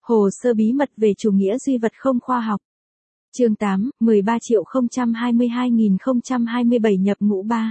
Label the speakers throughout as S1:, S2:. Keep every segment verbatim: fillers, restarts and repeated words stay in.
S1: Hồ sơ bí mật về chủ nghĩa duy vật không khoa học. Chương tám, mười ba triệu không trăm hai mươi hai nghìn không trăm hai mươi bảy nhập ngũ ba.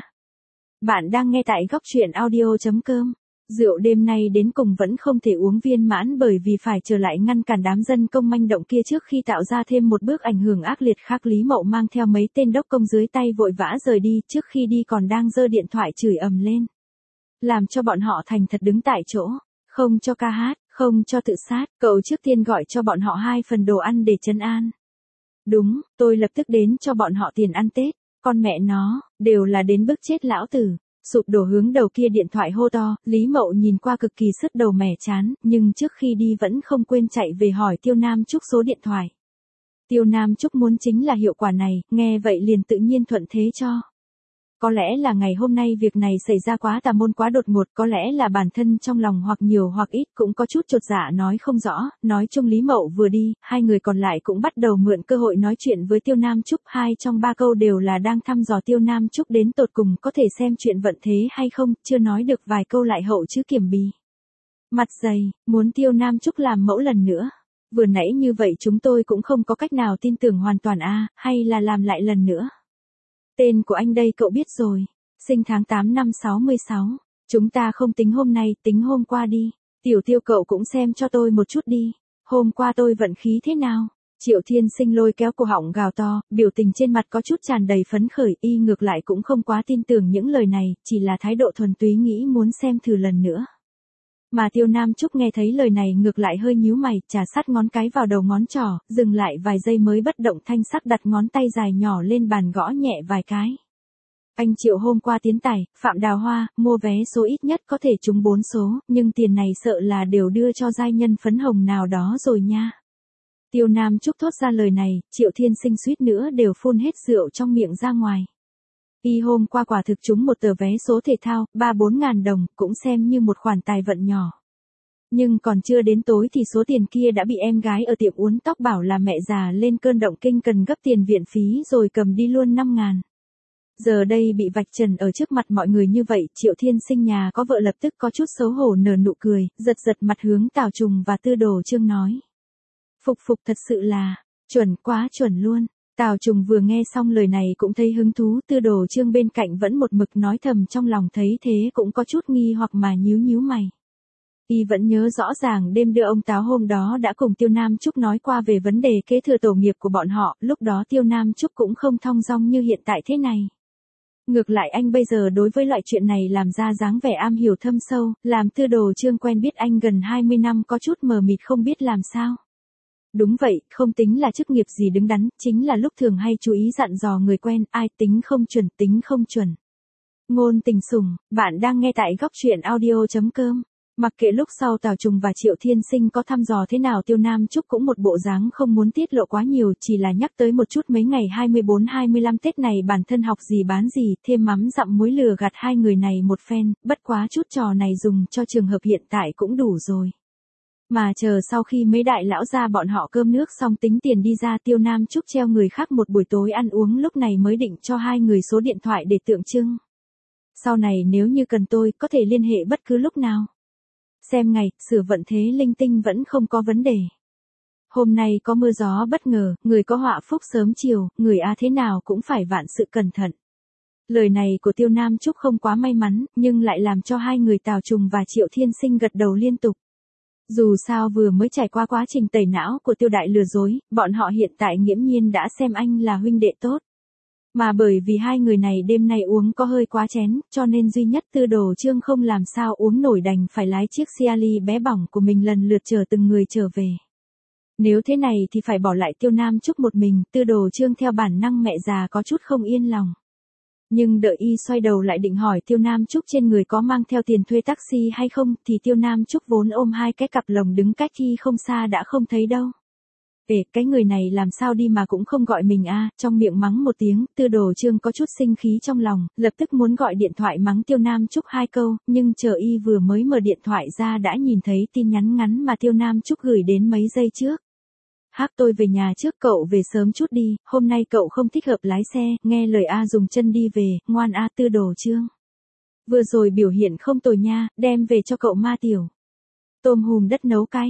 S1: Bạn đang nghe tại góc truyện audio chấm com. Rượu đêm nay đến cùng vẫn không thể uống viên mãn bởi vì phải trở lại ngăn cản đám dân công manh động kia trước khi tạo ra thêm một bước ảnh hưởng ác liệt khác. Lý Mậu mang theo mấy tên đốc công dưới tay vội vã rời đi, trước khi đi còn đang giơ điện thoại chửi ầm lên. Làm cho bọn họ thành thật đứng tại chỗ, không cho ca hát, không cho tự sát, cậu trước tiên gọi cho bọn họ hai phần đồ ăn để trấn an. Đúng, tôi lập tức đến cho bọn họ tiền ăn Tết, con mẹ nó, đều là đến bức chết lão tử. Sụp đổ hướng đầu kia điện thoại hô to, Lý Mậu nhìn qua cực kỳ sứt đầu mẻ chán, nhưng trước khi đi vẫn không quên chạy về hỏi Tiêu Nam Trúc số điện thoại. Tiêu Nam Trúc muốn chính là hiệu quả này, nghe vậy liền tự nhiên thuận thế cho. Có lẽ là ngày hôm nay việc này xảy ra quá tà môn quá đột ngột, có lẽ là bản thân trong lòng hoặc nhiều hoặc ít cũng có chút chột dạ nói không rõ, nói chung Lý Mậu vừa đi, hai người còn lại cũng bắt đầu mượn cơ hội nói chuyện với Tiêu Nam Trúc, hai trong ba câu đều là đang thăm dò Tiêu Nam Trúc đến tột cùng có thể xem chuyện vận thế hay không, chưa nói được vài câu lại hậu chứ kiểm bì. Mặt dày, muốn Tiêu Nam Trúc làm mẫu lần nữa. Vừa nãy như vậy chúng tôi cũng không có cách nào tin tưởng hoàn toàn a, hay là làm lại lần nữa. Tên của anh đây cậu biết rồi, sinh tháng tám năm sáu mươi sáu, chúng ta không tính hôm nay, tính hôm qua đi, Tiểu Tiêu cậu cũng xem cho tôi một chút đi, hôm qua tôi vận khí thế nào? Triệu Thiên Sinh lôi kéo cổ họng gào to, biểu tình trên mặt có chút tràn đầy phấn khởi, y ngược lại cũng không quá tin tưởng những lời này, chỉ là thái độ thuần túy nghĩ muốn xem thử lần nữa. Mà Tiêu Nam Trúc nghe thấy lời này ngược lại hơi nhíu mày, chà sát ngón cái vào đầu ngón trỏ, dừng lại vài giây mới bất động thanh sắc đặt ngón tay dài nhỏ lên bàn gõ nhẹ vài cái. Anh Triệu hôm qua tiến tài, Phạm Đào Hoa, mua vé số ít nhất có thể trúng bốn số, nhưng tiền này sợ là đều đưa cho giai nhân phấn hồng nào đó rồi nha. Tiêu Nam Trúc thốt ra lời này, Triệu Thiên Sinh suýt nữa đều phun hết rượu trong miệng ra ngoài. Y hôm qua quả thực trúng một tờ vé số thể thao, ba bốn ngàn đồng, cũng xem như một khoản tài vận nhỏ. Nhưng còn chưa đến tối thì số tiền kia đã bị em gái ở tiệm uốn tóc bảo là mẹ già lên cơn động kinh cần gấp tiền viện phí rồi cầm đi luôn năm ngàn. Giờ đây bị vạch trần ở trước mặt mọi người như vậy, Triệu Thiên Sinh nhà có vợ lập tức có chút xấu hổ nở nụ cười, giật giật mặt hướng Tào Trùng và Tư Đồ Chương nói. Phục phục thật sự là, chuẩn quá chuẩn luôn. Tào Trùng vừa nghe xong lời này cũng thấy hứng thú, Tư Đồ Chương bên cạnh vẫn một mực nói thầm trong lòng thấy thế cũng có chút nghi hoặc mà nhíu nhíu mày. Y vẫn nhớ rõ ràng đêm đưa ông Táo hôm đó đã cùng Tiêu Nam Trúc nói qua về vấn đề kế thừa tổ nghiệp của bọn họ, lúc đó Tiêu Nam Trúc cũng không thong dong như hiện tại thế này. Ngược lại anh bây giờ đối với loại chuyện này làm ra dáng vẻ am hiểu thâm sâu, làm Tư Đồ Chương quen biết anh gần hai mươi năm có chút mờ mịt không biết làm sao. Đúng vậy, không tính là chức nghiệp gì đứng đắn, chính là lúc thường hay chú ý dặn dò người quen, ai tính không chuẩn tính không chuẩn. Ngôn tình sủng, bạn đang nghe tại góc truyện audio chấm com. Mặc kệ lúc sau Tào Trùng và Triệu Thiên Sinh có thăm dò thế nào, Tiêu Nam Trúc cũng một bộ dáng không muốn tiết lộ quá nhiều, chỉ là nhắc tới một chút mấy ngày hai mươi bốn hai mươi lăm Tết này bản thân học gì bán gì, thêm mắm dặm muối lừa gạt hai người này một phen, bất quá chút trò này dùng cho trường hợp hiện tại cũng đủ rồi. Mà chờ sau khi mấy đại lão gia bọn họ cơm nước xong tính tiền đi ra, Tiêu Nam Trúc treo người khác một buổi tối ăn uống, lúc này mới định cho hai người số điện thoại để tượng trưng. Sau này nếu như cần tôi, có thể liên hệ bất cứ lúc nào. Xem ngày, sửa vận thế linh tinh vẫn không có vấn đề. Hôm nay có mưa gió bất ngờ, người có họa phúc sớm chiều, người a thế nào cũng phải vạn sự cẩn thận. Lời này của Tiêu Nam Trúc không quá may mắn, nhưng lại làm cho hai người Tào Trùng và Triệu Thiên Sinh gật đầu liên tục. Dù sao vừa mới trải qua quá trình tẩy não của Tiêu Đại lừa dối, bọn họ hiện tại nghiễm nhiên đã xem anh là huynh đệ tốt. Mà bởi vì hai người này đêm nay uống có hơi quá chén, cho nên duy nhất Tư Đồ Chương không làm sao uống nổi đành phải lái chiếc Ciali bé bỏng của mình lần lượt chờ từng người trở về. Nếu thế này thì phải bỏ lại Tiêu Nam Trúc một mình, Tư Đồ Chương theo bản năng mẹ già có chút không yên lòng. Nhưng đợi y xoay đầu lại định hỏi Tiêu Nam Trúc trên người có mang theo tiền thuê taxi hay không, thì Tiêu Nam Trúc vốn ôm hai cái cặp lồng đứng cách y không xa đã không thấy đâu. Ê, cái người này làm sao đi mà cũng không gọi mình a, trong miệng mắng một tiếng, Tư Đồ Chương có chút sinh khí trong lòng, lập tức muốn gọi điện thoại mắng Tiêu Nam Trúc hai câu, nhưng chờ y vừa mới mở điện thoại ra đã nhìn thấy tin nhắn ngắn mà Tiêu Nam Trúc gửi đến mấy giây trước. Hắc tôi về nhà trước, cậu về sớm chút đi, hôm nay cậu không thích hợp lái xe, nghe lời a dùng chân đi về, ngoan a Tư Đồ Chương. Vừa rồi biểu hiện không tồi nha, đem về cho cậu ma tiểu. Tôm hùm đất nấu cay.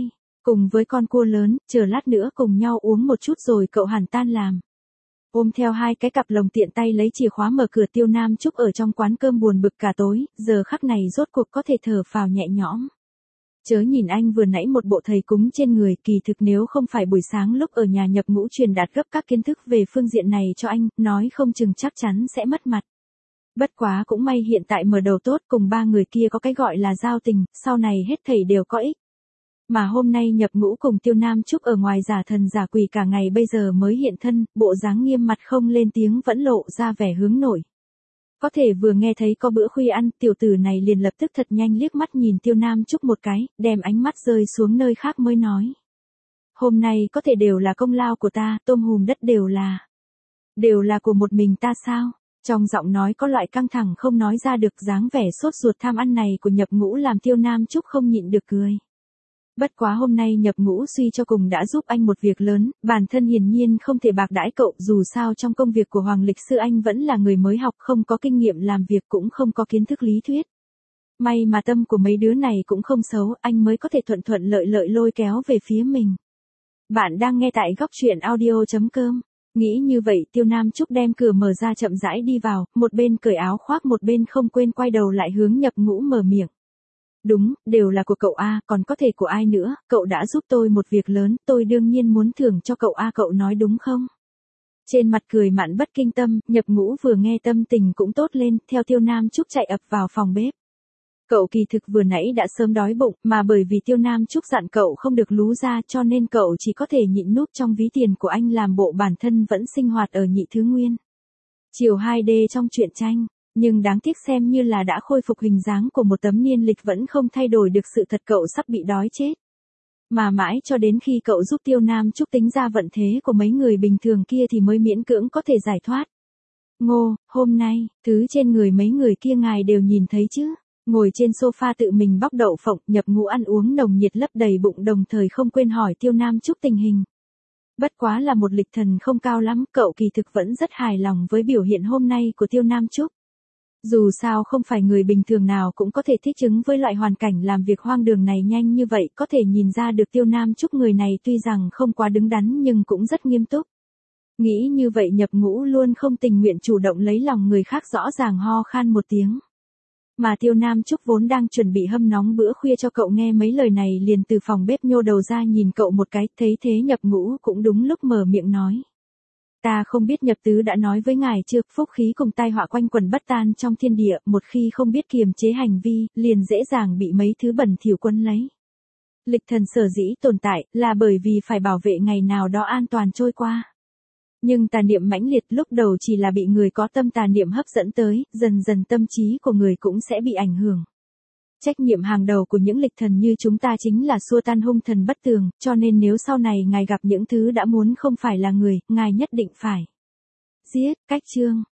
S1: Cùng với con cua lớn, chờ lát nữa cùng nhau uống một chút rồi cậu hẳn tan làm. Ôm theo hai cái cặp lồng tiện tay lấy chìa khóa mở cửa, Tiêu Nam Trúc ở trong quán cơm buồn bực cả tối, giờ khắc này rốt cuộc có thể thở phào nhẹ nhõm. Chớ nhìn anh vừa nãy một bộ thầy cúng trên người, kỳ thực nếu không phải buổi sáng lúc ở nhà Nhập Ngũ truyền đạt gấp các kiến thức về phương diện này cho anh, nói không chừng chắc chắn sẽ mất mặt. Bất quá cũng may hiện tại mở đầu tốt, cùng ba người kia có cái gọi là giao tình, sau này hết thảy đều có ích. Mà hôm nay Nhập Ngũ cùng Tiêu Nam Trúc ở ngoài giả thần giả quỷ cả ngày bây giờ mới hiện thân, bộ dáng nghiêm mặt không lên tiếng vẫn lộ ra vẻ hướng nội. Có thể vừa nghe thấy có bữa khuya ăn, tiểu tử này liền lập tức thật nhanh liếc mắt nhìn Tiêu Nam Trúc một cái, đem ánh mắt rơi xuống nơi khác mới nói. Hôm nay có thể đều là công lao của ta, tôm hùm đất đều là. Đều là của một mình ta sao? Trong giọng nói có loại căng thẳng không nói ra được, dáng vẻ sốt ruột tham ăn này của Nhập Ngũ làm Tiêu Nam Trúc không nhịn được cười. Bất quá hôm nay Nhập Ngũ suy cho cùng đã giúp anh một việc lớn, bản thân hiển nhiên không thể bạc đãi cậu, dù sao trong công việc của Hoàng Lịch Sư anh vẫn là người mới học, không có kinh nghiệm làm việc cũng không có kiến thức lý thuyết. May mà tâm của mấy đứa này cũng không xấu, anh mới có thể thuận thuận lợi lợi lôi kéo về phía mình. Bạn đang nghe tại góc truyện audio chấm com. Nghĩ như vậy, Tiêu Nam Trúc đem cửa mở ra chậm rãi đi vào, một bên cởi áo khoác một bên không quên quay đầu lại hướng Nhập Ngũ mở miệng. Đúng, đều là của cậu A, còn có thể của ai nữa, cậu đã giúp tôi một việc lớn, tôi đương nhiên muốn thưởng cho cậu A, cậu nói đúng không? Trên mặt cười mặn bất kinh tâm, Nhập Ngũ vừa nghe tâm tình cũng tốt lên, theo Tiêu Nam Trúc chạy ập vào phòng bếp. Cậu kỳ thực vừa nãy đã sớm đói bụng, mà bởi vì Tiêu Nam Trúc dặn cậu không được lú ra cho nên cậu chỉ có thể nhịn núp trong ví tiền của anh làm bộ bản thân vẫn sinh hoạt ở nhị thứ nguyên. Chiều hai D trong truyện tranh. Nhưng đáng tiếc xem như là đã khôi phục hình dáng của một tấm niên lịch vẫn không thay đổi được sự thật, cậu sắp bị đói chết. Mà mãi cho đến khi cậu giúp Tiêu Nam Trúc tính ra vận thế của mấy người bình thường kia thì mới miễn cưỡng có thể giải thoát. Ngô, hôm nay, thứ trên người mấy người kia ngài đều nhìn thấy chứ. Ngồi trên sofa tự mình bóc đậu phộng, Nhập Ngũ ăn uống nồng nhiệt lấp đầy bụng, đồng thời không quên hỏi Tiêu Nam Trúc tình hình. Bất quá là một lịch thần không cao lắm, cậu kỳ thực vẫn rất hài lòng với biểu hiện hôm nay của Tiêu Nam Trúc. Dù sao không phải người bình thường nào cũng có thể thích ứng với loại hoàn cảnh làm việc hoang đường này nhanh như vậy, có thể nhìn ra được Tiêu Nam Trúc người này tuy rằng không quá đứng đắn nhưng cũng rất nghiêm túc. Nghĩ như vậy Nhập Ngũ luôn không tình nguyện chủ động lấy lòng người khác, rõ ràng ho khan một tiếng. Mà Tiêu Nam Trúc vốn đang chuẩn bị hâm nóng bữa khuya cho cậu, nghe mấy lời này liền từ phòng bếp nhô đầu ra nhìn cậu một cái, thấy thế Nhập Ngũ cũng đúng lúc mở miệng nói. Ta không biết Nhập Tứ đã nói với ngài chưa, phúc khí cùng tai họa quanh quẩn bất tan trong thiên địa, một khi không biết kiềm chế hành vi, liền dễ dàng bị mấy thứ bẩn thỉu quấn lấy. Lịch thần sở dĩ tồn tại, là bởi vì phải bảo vệ ngày nào đó an toàn trôi qua. Nhưng tà niệm mãnh liệt lúc đầu chỉ là bị người có tâm tà niệm hấp dẫn tới, dần dần tâm trí của người cũng sẽ bị ảnh hưởng. Trách nhiệm hàng đầu của những lịch thần như chúng ta chính là xua tan hung thần bất tường, cho nên nếu sau này ngài gặp những thứ đã muốn không phải là người, ngài nhất định phải giết. Cách chương